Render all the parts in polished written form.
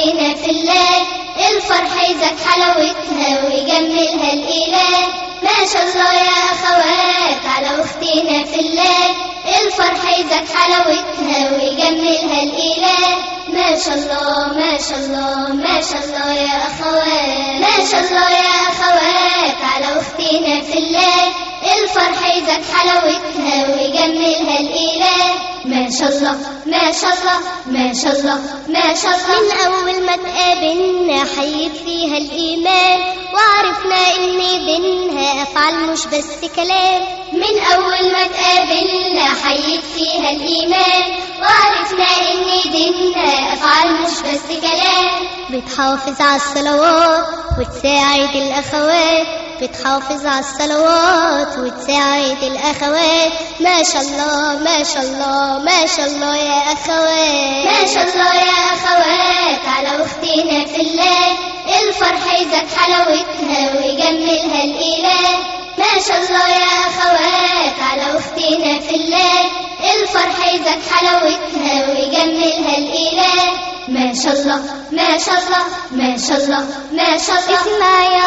أختنا في الله، الفرح يزك حلاوتها ويجملها الإله. ما شاء الله يا أخوات على أختنا في الله، الفرح يزك حلاوتها ويجملها الإله. ما شاء الله ما شاء الله ما شاء الله يا أخوات، ما شاء الله يا أخوات على أختنا في الله، الفرح يزك حلاوتها ويجملها الإله. ما شاء الله ما شاء الله ما شاء الله ما شاء الله. من أول ما تقابلنا حيت فيها الإيمان، وعرفنا إن بينها أفعال مش بس كلام. من أول ما تقابلنا حيت فيها الإيمان، وعرفنا إن دينها أفعال مش بس كلام. بتحافظ على الصلوات وتساعد الأخوات، بتحافظ على الصلوات وتساعد الأخوات. ما شاء الله ما شاء الله ما شاء الله يا أخوات، ما شاء الله يا أخوات على أختنا في الله، الفرح يزك حلاوتها ويجملها الإله. ما شاء الله يا أخوات على أختنا في الله، الفرح يزك حلاوتها ويجملها الإله. ما شاء الله ما شاء الله ما شاء الله ما شاء الله. اسمع يا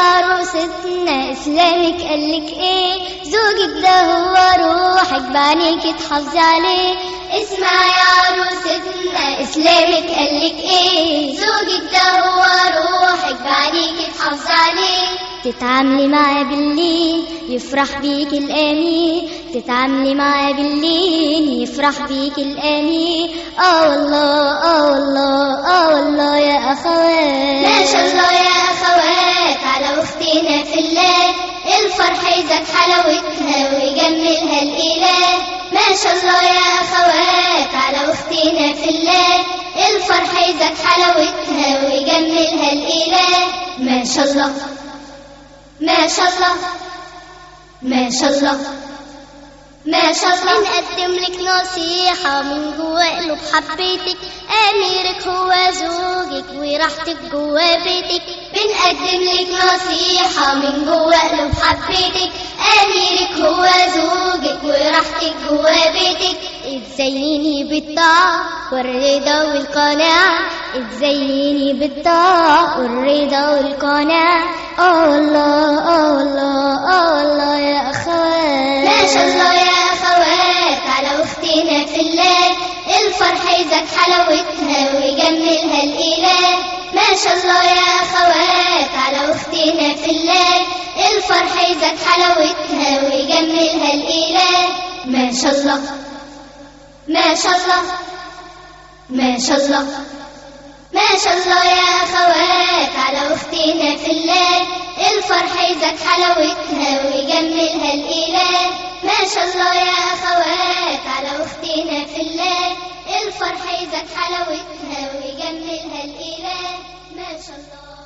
عروستنا إسلامك قالك إيه، زوجك ده هو روحك بعينيك تحافظي عليه. اسمع يا عروستنا إسلامك قالك إيه، زوجك ده هو روحك بعينيك تحافظي عليه. تتعاملي معاه بالليل يفرح بيك الأمين، تتعاملي معاه بالليل يفرح بيك الأمين. والله والله والله يا أخوات. ما شاء الله يا أخوات على أختنا في الله، الفرح يزك حلاوتها ويجملها الإله. ما شاء الله يا أخوات على أختنا في الله، الفرح يزك حلاوتها ويجملها الإله. ما شاء الله ما شاء الله ما شاء الله ما شاء الله. بنقدم لك نصيحة من جوا قلوب حبيتك، أميرك هو زوجك وراحتك جوا بيتك. بنقدم لك نصيحة من جوا قلوب حبيتك، أميرك هو زوجك وراحتك جوا بيتك. اتزيني بالطاعة والرضا والقناعة، اتزيني بالطاعة والرضا والقناعة. الله الله الله يا أخوات. ما شاء الله يا أخوات على أختنا في الله، الفرح يزك حلاوتها ويجملها الإله. ما شاء الله يا أخوات على أختنا في الله، الفرح يزك حلاوتها ويجملها الإله. ما شاء الله ما شاء الله ما شاء الله ما شاء الله يا أخوات على أختنا في الله، الفرح يزك حلاوتها ويجملها الإله. ما شاء الله يا أخوات على أختنا في الله، الفرح يزك حلاوتها ويجملها الإله. ما شاء الله.